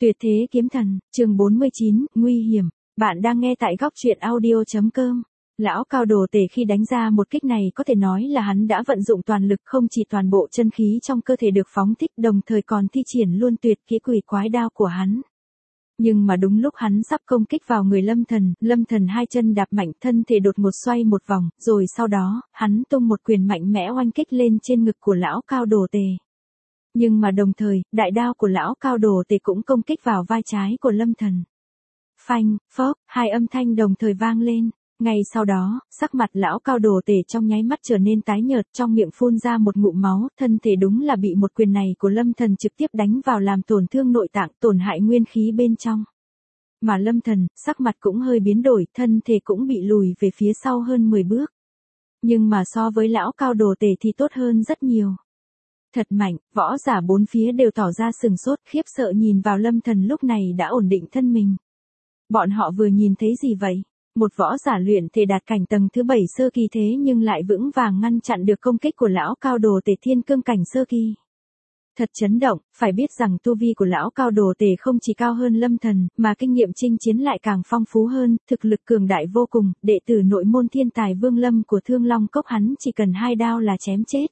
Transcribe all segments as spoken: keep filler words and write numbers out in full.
Tuyệt thế kiếm thần, chương bốn mươi chín, nguy hiểm. Bạn đang nghe tại góc truyện audio.com. Lão cao đồ tể khi đánh ra một kích này có thể nói là hắn đã vận dụng toàn lực, không chỉ toàn bộ chân khí trong cơ thể được phóng thích, đồng thời còn thi triển luôn tuyệt kỹ quỷ quái đao của hắn. Nhưng mà đúng lúc hắn sắp công kích vào người Lâm Thần, Lâm Thần hai chân đạp mạnh, thân thể đột ngột xoay một vòng, rồi sau đó, hắn tung một quyền mạnh mẽ oanh kích lên trên ngực của lão cao đồ tể. Nhưng mà đồng thời, đại đao của lão cao đồ tể cũng công kích vào vai trái của Lâm Thần. Phanh, phốc, hai âm thanh đồng thời vang lên. Ngay sau đó, sắc mặt lão cao đồ tể trong nháy mắt trở nên tái nhợt, trong miệng phun ra một ngụm máu, thân thể đúng là bị một quyền này của Lâm Thần trực tiếp đánh vào làm tổn thương nội tạng, tổn hại nguyên khí bên trong. Mà Lâm Thần, sắc mặt cũng hơi biến đổi, thân thể cũng bị lùi về phía sau hơn mười bước. Nhưng mà so với lão cao đồ tể thì tốt hơn rất nhiều. Thật mạnh, võ giả bốn phía đều tỏ ra sừng sốt, khiếp sợ nhìn vào Lâm Thần lúc này đã ổn định thân mình. Bọn họ vừa nhìn thấy gì vậy? Một võ giả luyện thể đạt cảnh tầng thứ bảy sơ kỳ thế nhưng lại vững vàng ngăn chặn được công kích của lão cao đồ tể thiên cương cảnh sơ kỳ. Thật chấn động, phải biết rằng tu vi của lão cao đồ tể không chỉ cao hơn Lâm Thần, mà kinh nghiệm chinh chiến lại càng phong phú hơn, thực lực cường đại vô cùng, đệ tử nội môn thiên tài Vương Lâm của Thương Long Cốc hắn chỉ cần hai đao là chém chết.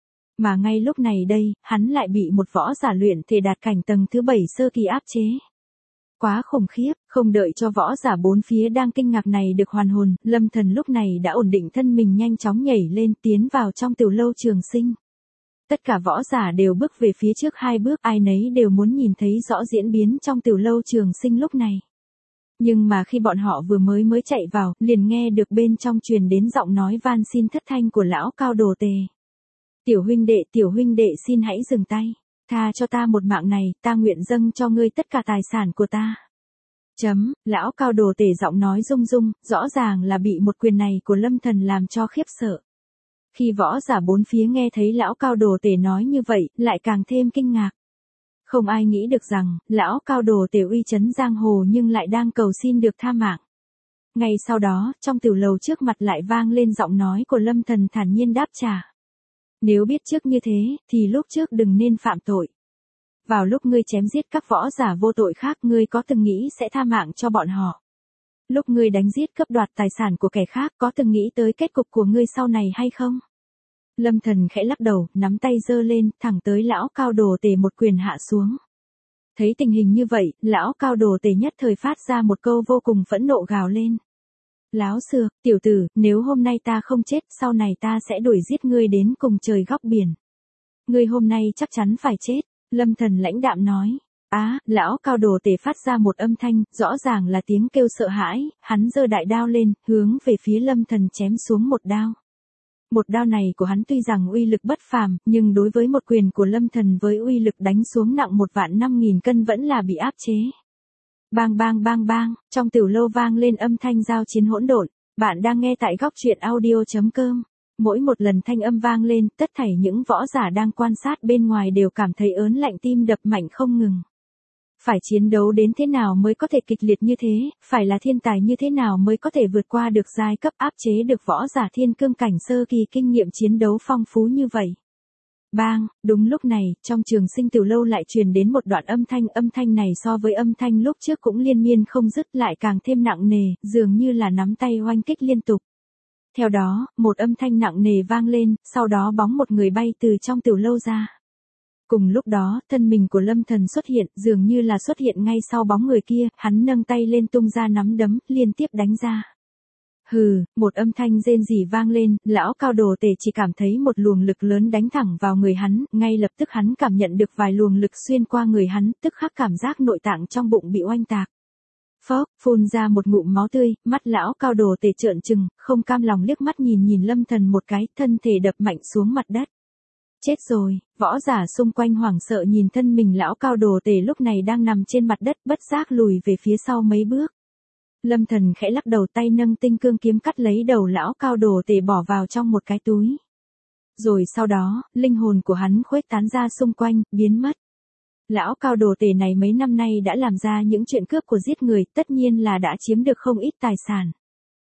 Mà ngay lúc này đây, hắn lại bị một võ giả luyện thể đạt cảnh tầng thứ bảy sơ kỳ áp chế. Quá khủng khiếp, không đợi cho võ giả bốn phía đang kinh ngạc này được hoàn hồn, Lâm Thần lúc này đã ổn định thân mình nhanh chóng nhảy lên tiến vào trong tiểu lâu Trường Sinh. Tất cả võ giả đều bước về phía trước hai bước, ai nấy đều muốn nhìn thấy rõ diễn biến trong tiểu lâu Trường Sinh lúc này. Nhưng mà khi bọn họ vừa mới mới chạy vào, liền nghe được bên trong truyền đến giọng nói van xin thất thanh của lão cao đồ tể. Tiểu huynh đệ, tiểu huynh đệ xin hãy dừng tay. Tha cho ta một mạng này, ta nguyện dâng cho ngươi tất cả tài sản của ta. Chấm, lão cao đồ tể giọng nói rung rung, rõ ràng là bị một quyền này của Lâm Thần làm cho khiếp sợ. Khi võ giả bốn phía nghe thấy lão cao đồ tể nói như vậy, lại càng thêm kinh ngạc. Không ai nghĩ được rằng, lão cao đồ tể uy chấn giang hồ nhưng lại đang cầu xin được tha mạng. Ngay sau đó, trong tiểu lầu trước mặt lại vang lên giọng nói của Lâm Thần thản nhiên đáp trả. Nếu biết trước như thế, thì lúc trước đừng nên phạm tội. Vào lúc ngươi chém giết các võ giả vô tội khác, ngươi có từng nghĩ sẽ tha mạng cho bọn họ? Lúc ngươi đánh giết cướp đoạt tài sản của kẻ khác, có từng nghĩ tới kết cục của ngươi sau này hay không? Lâm Thần khẽ lắc đầu, nắm tay giơ lên, thẳng tới lão cao đồ tể một quyền hạ xuống. Thấy tình hình như vậy, lão cao đồ tể nhất thời phát ra một câu vô cùng phẫn nộ gào lên. Láo xược, tiểu tử, nếu hôm nay ta không chết, sau này ta sẽ đuổi giết ngươi đến cùng trời góc biển. Ngươi hôm nay chắc chắn phải chết, Lâm Thần lãnh đạm nói. Á, lão cao đồ tể phát ra một âm thanh, rõ ràng là tiếng kêu sợ hãi, hắn giơ đại đao lên, hướng về phía Lâm Thần chém xuống một đao. Một đao này của hắn tuy rằng uy lực bất phàm, nhưng đối với một quyền của Lâm Thần với uy lực đánh xuống nặng một vạn năm nghìn cân vẫn là bị áp chế. Bang bang bang bang, trong tiểu lâu vang lên âm thanh giao chiến hỗn độn. Bạn đang nghe tại góc truyện audio.com. Mỗi một lần thanh âm vang lên, tất thảy những võ giả đang quan sát bên ngoài đều cảm thấy ớn lạnh, tim đập mạnh không ngừng. Phải chiến đấu đến thế nào mới có thể kịch liệt như thế, phải là thiên tài như thế nào mới có thể vượt qua được giai cấp áp chế được võ giả thiên cương cảnh sơ kỳ kinh nghiệm chiến đấu phong phú như vậy. Bang, đúng lúc này, trong Trường Sinh tiểu lâu lại truyền đến một đoạn âm thanh, âm thanh này so với âm thanh lúc trước cũng liên miên không dứt, lại càng thêm nặng nề, dường như là nắm tay oanh kích liên tục. Theo đó, một âm thanh nặng nề vang lên, sau đó bóng một người bay từ trong tiểu lâu ra. Cùng lúc đó, thân mình của Lâm Thần xuất hiện, dường như là xuất hiện ngay sau bóng người kia, hắn nâng tay lên tung ra nắm đấm, liên tiếp đánh ra. Hừ, một âm thanh rên rỉ vang lên, lão cao đồ tể chỉ cảm thấy một luồng lực lớn đánh thẳng vào người hắn, ngay lập tức hắn cảm nhận được vài luồng lực xuyên qua người hắn, tức khắc cảm giác nội tạng trong bụng bị oanh tạc. Phốc, phun ra một ngụm máu tươi, mắt lão cao đồ tể trợn trừng, không cam lòng liếc mắt nhìn nhìn Lâm Thần một cái, thân thể đập mạnh xuống mặt đất. Chết rồi, võ giả xung quanh hoảng sợ nhìn thân mình lão cao đồ tể lúc này đang nằm trên mặt đất, bất giác lùi về phía sau mấy bước. Lâm Thần khẽ lắc đầu, tay nâng tinh cương kiếm cắt lấy đầu lão cao đồ tể bỏ vào trong một cái túi. Rồi sau đó, linh hồn của hắn khuếch tán ra xung quanh, biến mất. Lão cao đồ tể này mấy năm nay đã làm ra những chuyện cướp của giết người, tất nhiên là đã chiếm được không ít tài sản.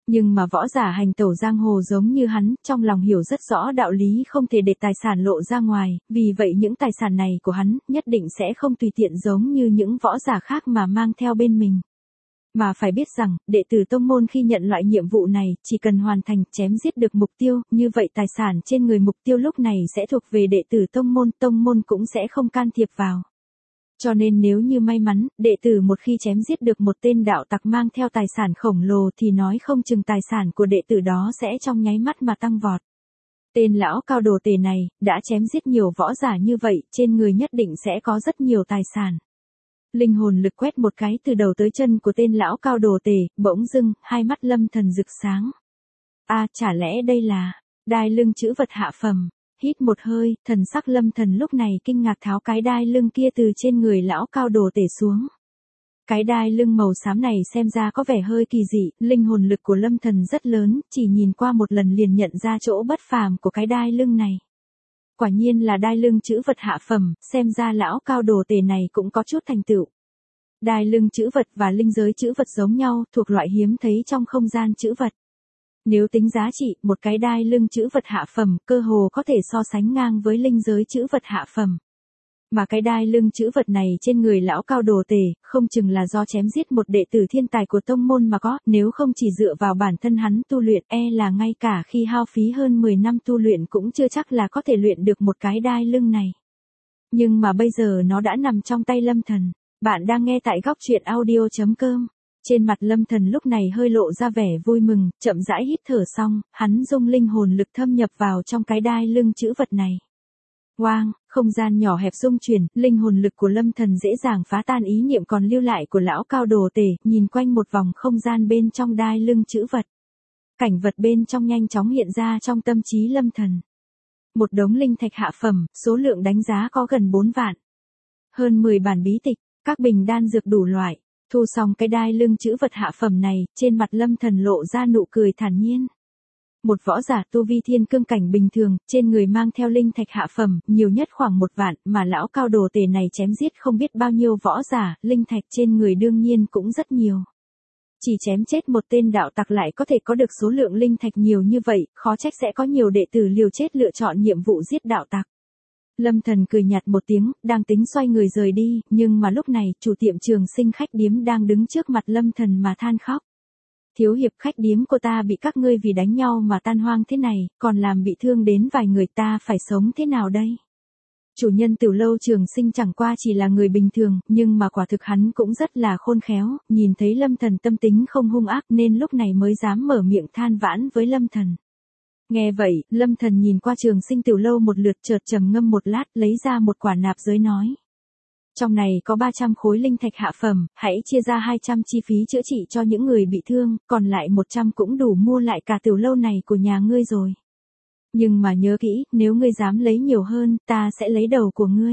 Nhưng mà võ giả hành tẩu giang hồ giống như hắn, trong lòng hiểu rất rõ đạo lý không thể để tài sản lộ ra ngoài, vì vậy những tài sản này của hắn nhất định sẽ không tùy tiện giống như những võ giả khác mà mang theo bên mình. Mà phải biết rằng, đệ tử tông môn khi nhận loại nhiệm vụ này, chỉ cần hoàn thành chém giết được mục tiêu, như vậy tài sản trên người mục tiêu lúc này sẽ thuộc về đệ tử tông môn, tông môn cũng sẽ không can thiệp vào. Cho nên nếu như may mắn, đệ tử một khi chém giết được một tên đạo tặc mang theo tài sản khổng lồ thì nói không chừng tài sản của đệ tử đó sẽ trong nháy mắt mà tăng vọt. Tên lão cao đồ tể này, đã chém giết nhiều võ giả như vậy, trên người nhất định sẽ có rất nhiều tài sản. Linh hồn lực quét một cái từ đầu tới chân của tên lão cao đồ tể, bỗng dưng, hai mắt Lâm Thần rực sáng. A, à, chả lẽ đây là đai lưng chữ vật hạ phẩm? Hít một hơi, thần sắc Lâm Thần lúc này kinh ngạc tháo cái đai lưng kia từ trên người lão cao đồ tể xuống. Cái đai lưng màu xám này xem ra có vẻ hơi kỳ dị, linh hồn lực của Lâm Thần rất lớn, chỉ nhìn qua một lần liền nhận ra chỗ bất phàm của cái đai lưng này. Quả nhiên là đai lưng chữ vật hạ phẩm, xem ra lão cao đồ tể này cũng có chút thành tựu. Đai lưng chữ vật và linh giới chữ vật giống nhau, thuộc loại hiếm thấy trong không gian chữ vật. Nếu tính giá trị, một cái đai lưng chữ vật hạ phẩm, cơ hồ có thể so sánh ngang với linh giới chữ vật hạ phẩm. Mà cái đai lưng chữ vật này trên người lão cao đồ tể, không chừng là do chém giết một đệ tử thiên tài của tông môn mà có, nếu không chỉ dựa vào bản thân hắn tu luyện, e là ngay cả khi hao phí hơn mười năm tu luyện cũng chưa chắc là có thể luyện được một cái đai lưng này. Nhưng mà bây giờ nó đã nằm trong tay Lâm Thần. Bạn đang nghe tại góc truyện audio chấm com. Trên mặt Lâm Thần lúc này hơi lộ ra vẻ vui mừng, chậm rãi hít thở xong, hắn dung linh hồn lực thâm nhập vào trong cái đai lưng chữ vật này. Oang, không gian nhỏ hẹp rung chuyển, linh hồn lực của Lâm Thần dễ dàng phá tan ý niệm còn lưu lại của lão cao đồ tể, nhìn quanh một vòng không gian bên trong đai lưng chữ vật. Cảnh vật bên trong nhanh chóng hiện ra trong tâm trí Lâm Thần. Một đống linh thạch hạ phẩm, số lượng đánh giá có gần bốn vạn. Hơn mười bản bí tịch, các bình đan dược đủ loại. Thu xong cái đai lưng chữ vật hạ phẩm này, trên mặt Lâm Thần lộ ra nụ cười thản nhiên. Một võ giả tu vi thiên cương cảnh bình thường, trên người mang theo linh thạch hạ phẩm, nhiều nhất khoảng một vạn, mà lão cao đồ tể này chém giết không biết bao nhiêu võ giả, linh thạch trên người đương nhiên cũng rất nhiều. Chỉ chém chết một tên đạo tặc lại có thể có được số lượng linh thạch nhiều như vậy, khó trách sẽ có nhiều đệ tử liều chết lựa chọn nhiệm vụ giết đạo tặc. Lâm Thần cười nhạt một tiếng, đang tính xoay người rời đi, nhưng mà lúc này, chủ tiệm Trường Sinh khách điếm đang đứng trước mặt Lâm Thần mà than khóc. Thiếu hiệp, khách điếm của ta bị các ngươi vì đánh nhau mà tan hoang thế này, còn làm bị thương đến vài người, ta phải sống thế nào đây? Chủ nhân tiểu lâu Trường Sinh chẳng qua chỉ là người bình thường, nhưng mà quả thực hắn cũng rất là khôn khéo, nhìn thấy Lâm Thần tâm tính không hung ác nên lúc này mới dám mở miệng than vãn với Lâm Thần. Nghe vậy, Lâm Thần nhìn qua Trường Sinh tiểu lâu một lượt, chợt trầm ngâm một lát, lấy ra một quả nạp giới nói. Trong này có ba trăm khối linh thạch hạ phẩm, hãy chia ra hai trăm chi phí chữa trị cho những người bị thương, còn lại một trăm cũng đủ mua lại cả tiểu lâu này của nhà ngươi rồi. Nhưng mà nhớ kỹ, nếu ngươi dám lấy nhiều hơn, ta sẽ lấy đầu của ngươi.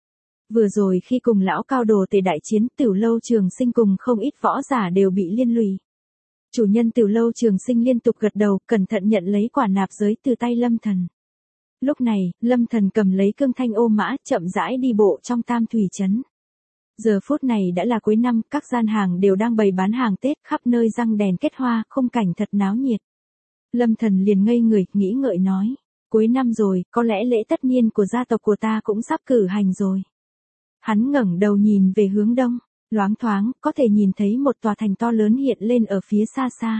Vừa rồi khi cùng lão cao đồ tể đại chiến, tiểu lâu Trường Sinh cùng không ít võ giả đều bị liên lụy. Chủ nhân tiểu lâu Trường Sinh liên tục gật đầu, cẩn thận nhận lấy quả nạp giới từ tay Lâm Thần. Lúc này, Lâm Thần cầm lấy cương thanh ô mã, chậm rãi đi bộ trong Tam Thủy trấn. Giờ phút này đã là cuối năm, các gian hàng đều đang bày bán hàng Tết, khắp nơi răng đèn kết hoa, khung cảnh thật náo nhiệt. Lâm Thần liền ngây người, nghĩ ngợi nói, cuối năm rồi, có lẽ lễ tất niên của gia tộc của ta cũng sắp cử hành rồi. Hắn ngẩng đầu nhìn về hướng đông, loáng thoáng, có thể nhìn thấy một tòa thành to lớn hiện lên ở phía xa xa.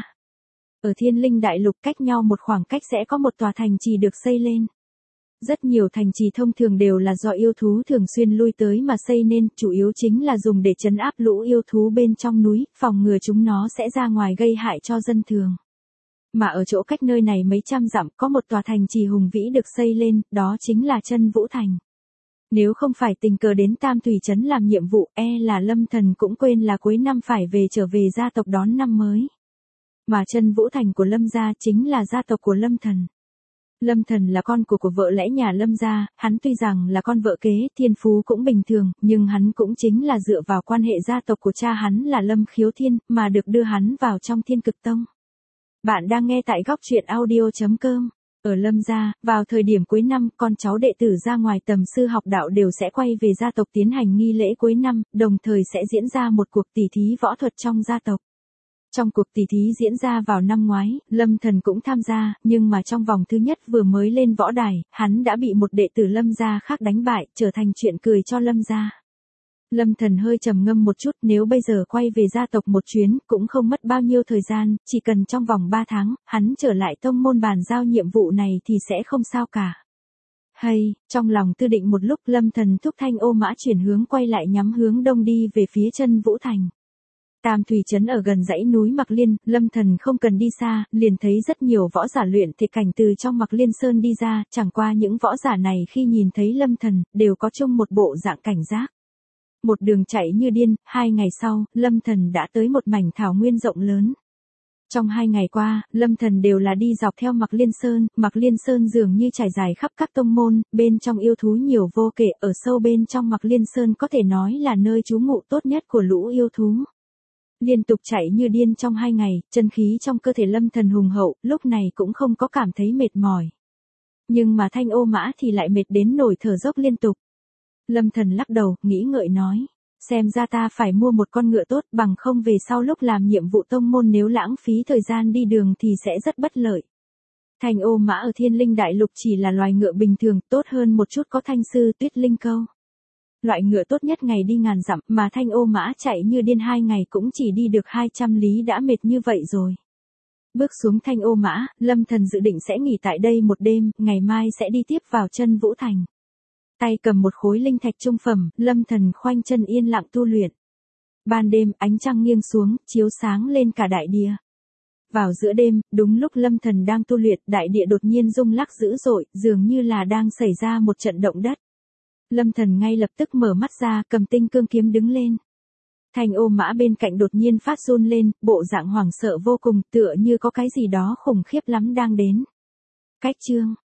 Ở Thiên Linh Đại Lục cách nhau một khoảng cách sẽ có một tòa thành trì được xây lên. Rất nhiều thành trì thông thường đều là do yêu thú thường xuyên lui tới mà xây nên, chủ yếu chính là dùng để trấn áp lũ yêu thú bên trong núi, phòng ngừa chúng nó sẽ ra ngoài gây hại cho dân thường. Mà ở chỗ cách nơi này mấy trăm dặm có một tòa thành trì hùng vĩ được xây lên, đó chính là Chân Vũ Thành. Nếu không phải tình cờ đến Tam Thủy trấn làm nhiệm vụ, e là Lâm Thần cũng quên là cuối năm phải về trở về gia tộc đón năm mới. Mà Chân Vũ Thành của Lâm gia chính là gia tộc của Lâm Thần. Lâm Thần là con của của vợ lẽ nhà Lâm gia, hắn tuy rằng là con vợ kế, thiên phú cũng bình thường, nhưng hắn cũng chính là dựa vào quan hệ gia tộc của cha hắn là Lâm Khiếu Thiên, mà được đưa hắn vào trong Thiên Cực Tông. Bạn đang nghe tại góc truyện audio chấm com. Ở Lâm gia, vào thời điểm cuối năm, con cháu đệ tử ra ngoài tầm sư học đạo đều sẽ quay về gia tộc tiến hành nghi lễ cuối năm, đồng thời sẽ diễn ra một cuộc tỉ thí võ thuật trong gia tộc. Trong cuộc tỷ thí diễn ra vào năm ngoái, Lâm Thần cũng tham gia, nhưng mà trong vòng thứ nhất vừa mới lên võ đài, hắn đã bị một đệ tử Lâm gia khác đánh bại, trở thành chuyện cười cho Lâm gia. Lâm Thần hơi trầm ngâm một chút, nếu bây giờ quay về gia tộc một chuyến, cũng không mất bao nhiêu thời gian, chỉ cần trong vòng ba tháng, hắn trở lại tông môn bàn giao nhiệm vụ này thì sẽ không sao cả. Hay, trong lòng tư định một lúc, Lâm Thần thúc Thanh Ô Mã chuyển hướng quay lại nhắm hướng đông đi về phía Chân Vũ Thành. Tam Thủy Trấn ở gần dãy núi Mạc Liên, Lâm Thần không cần đi xa, liền thấy rất nhiều võ giả luyện thể cảnh từ trong Mạc Liên Sơn đi ra, chẳng qua những võ giả này khi nhìn thấy Lâm Thần, đều có chung một bộ dạng cảnh giác. Một đường chạy như điên, hai ngày sau, Lâm Thần đã tới một mảnh thảo nguyên rộng lớn. Trong hai ngày qua, Lâm Thần đều là đi dọc theo Mạc Liên Sơn, Mạc Liên Sơn dường như trải dài khắp các tông môn, bên trong yêu thú nhiều vô kể, ở sâu bên trong Mạc Liên Sơn có thể nói là nơi trú ngụ tốt nhất của lũ yêu thú. Liên tục chạy như điên trong hai ngày, chân khí trong cơ thể Lâm Thần hùng hậu, lúc này cũng không có cảm thấy mệt mỏi. Nhưng mà Thanh Ô Mã thì lại mệt đến nổi thở dốc liên tục. Lâm Thần lắc đầu, nghĩ ngợi nói, xem ra ta phải mua một con ngựa tốt, bằng không về sau lúc làm nhiệm vụ tông môn nếu lãng phí thời gian đi đường thì sẽ rất bất lợi. Thanh Ô Mã ở Thiên Linh Đại Lục chỉ là loài ngựa bình thường, tốt hơn một chút có Thanh Sư Tuyết Linh Câu. Loại ngựa tốt nhất ngày đi ngàn dặm, mà Thanh Ô Mã chạy như điên hai ngày cũng chỉ đi được hai trăm lý đã mệt như vậy rồi. Bước xuống Thanh Ô Mã, Lâm Thần dự định sẽ nghỉ tại đây một đêm, ngày mai sẽ đi tiếp vào Chân Vũ Thành. Tay cầm một khối linh thạch trung phẩm, Lâm Thần khoanh chân yên lặng tu luyện. Ban đêm, ánh trăng nghiêng xuống, chiếu sáng lên cả đại địa. Vào giữa đêm, đúng lúc Lâm Thần đang tu luyện, đại địa đột nhiên rung lắc dữ dội, dường như là đang xảy ra một trận động đất. Lâm Thần ngay lập tức mở mắt ra, cầm tinh cương kiếm đứng lên. Thanh Ô Mã bên cạnh đột nhiên phát run lên, bộ dạng hoảng sợ vô cùng, tựa như có cái gì đó khủng khiếp lắm đang đến. Cách chương